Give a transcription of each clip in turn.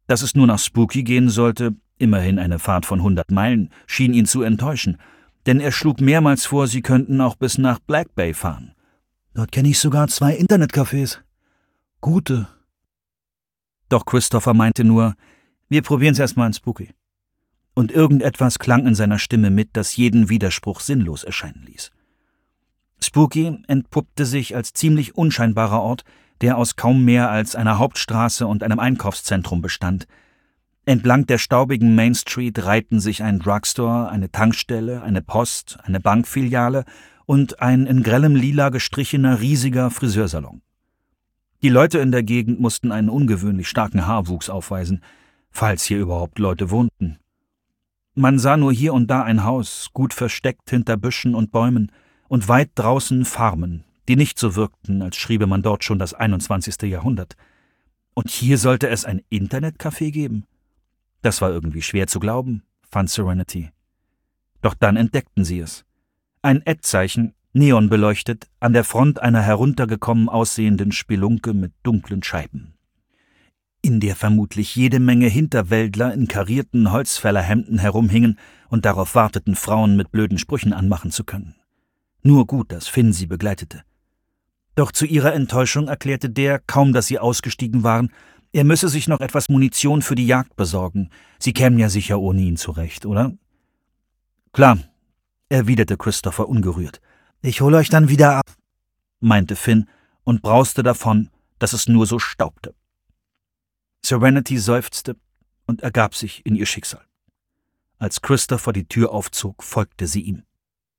Dass es nur nach Spooky gehen sollte, immerhin eine Fahrt von 100 Meilen, schien ihn zu enttäuschen, denn er schlug mehrmals vor, sie könnten auch bis nach Black Bay fahren. »Dort kenne ich sogar 2 Internetcafés. Gute.« Doch Christopher meinte nur, wir probieren's erstmal in Spooky. Und irgendetwas klang in seiner Stimme mit, das jeden Widerspruch sinnlos erscheinen ließ. Spooky entpuppte sich als ziemlich unscheinbarer Ort, der aus kaum mehr als einer Hauptstraße und einem Einkaufszentrum bestand. Entlang der staubigen Main Street reihten sich ein Drugstore, eine Tankstelle, eine Post, eine Bankfiliale und ein in grellem Lila gestrichener riesiger Friseursalon. Die Leute in der Gegend mussten einen ungewöhnlich starken Haarwuchs aufweisen, falls hier überhaupt Leute wohnten. Man sah nur hier und da ein Haus, gut versteckt hinter Büschen und Bäumen, und weit draußen Farmen, die nicht so wirkten, als schriebe man dort schon das 21. Jahrhundert. Und hier sollte es ein Internetcafé geben? Das war irgendwie schwer zu glauben, fand Serenity. Doch dann entdeckten sie es. Ein Ad-Zeichen, neonbeleuchtet, an der Front einer heruntergekommen aussehenden Spelunke mit dunklen Scheiben, in der vermutlich jede Menge Hinterwäldler in karierten Holzfällerhemden herumhingen und darauf warteten, Frauen mit blöden Sprüchen anmachen zu können. Nur gut, dass Finn sie begleitete. Doch zu ihrer Enttäuschung erklärte der, kaum dass sie ausgestiegen waren, er müsse sich noch etwas Munition für die Jagd besorgen. Sie kämen ja sicher ohne ihn zurecht, oder? »Klar«, erwiderte Christopher ungerührt. »Ich hole euch dann wieder ab«, meinte Finn und brauste davon, dass es nur so staubte. Serenity seufzte und ergab sich in ihr Schicksal. Als Christopher die Tür aufzog, folgte sie ihm.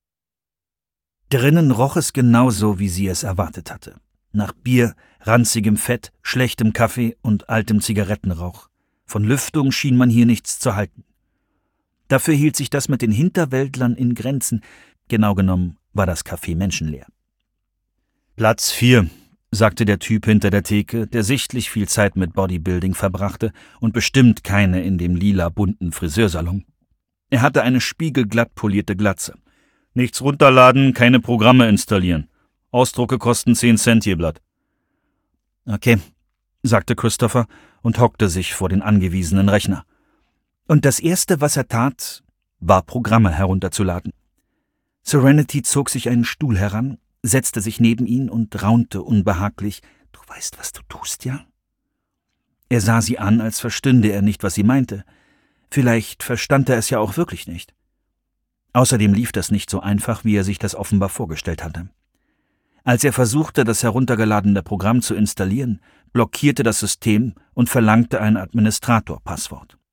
Drinnen roch es genauso, wie sie es erwartet hatte. Nach Bier, ranzigem Fett, schlechtem Kaffee und altem Zigarettenrauch. Von Lüftung schien man hier nichts zu halten. Dafür hielt sich das mit den Hinterwäldlern in Grenzen. Genau genommen war das Café menschenleer. »Platz 4«, sagte der Typ hinter der Theke, der sichtlich viel Zeit mit Bodybuilding verbrachte und bestimmt keine in dem lila-bunten Friseursalon. Er hatte eine spiegelglatt polierte Glatze. »Nichts runterladen, keine Programme installieren. Ausdrucke kosten 10 Cent je Blatt.« »Okay«, sagte Christopher und hockte sich vor den angewiesenen Rechner. Und das Erste, was er tat, war Programme herunterzuladen. Serenity zog sich einen Stuhl heran, setzte sich neben ihn und raunte unbehaglich. »Du weißt, was du tust, ja?« Er sah sie an, als verstünde er nicht, was sie meinte. Vielleicht verstand er es ja auch wirklich nicht. Außerdem lief das nicht so einfach, wie er sich das offenbar vorgestellt hatte. Als er versuchte, das heruntergeladene Programm zu installieren, blockierte das System und verlangte ein Administratorpasswort.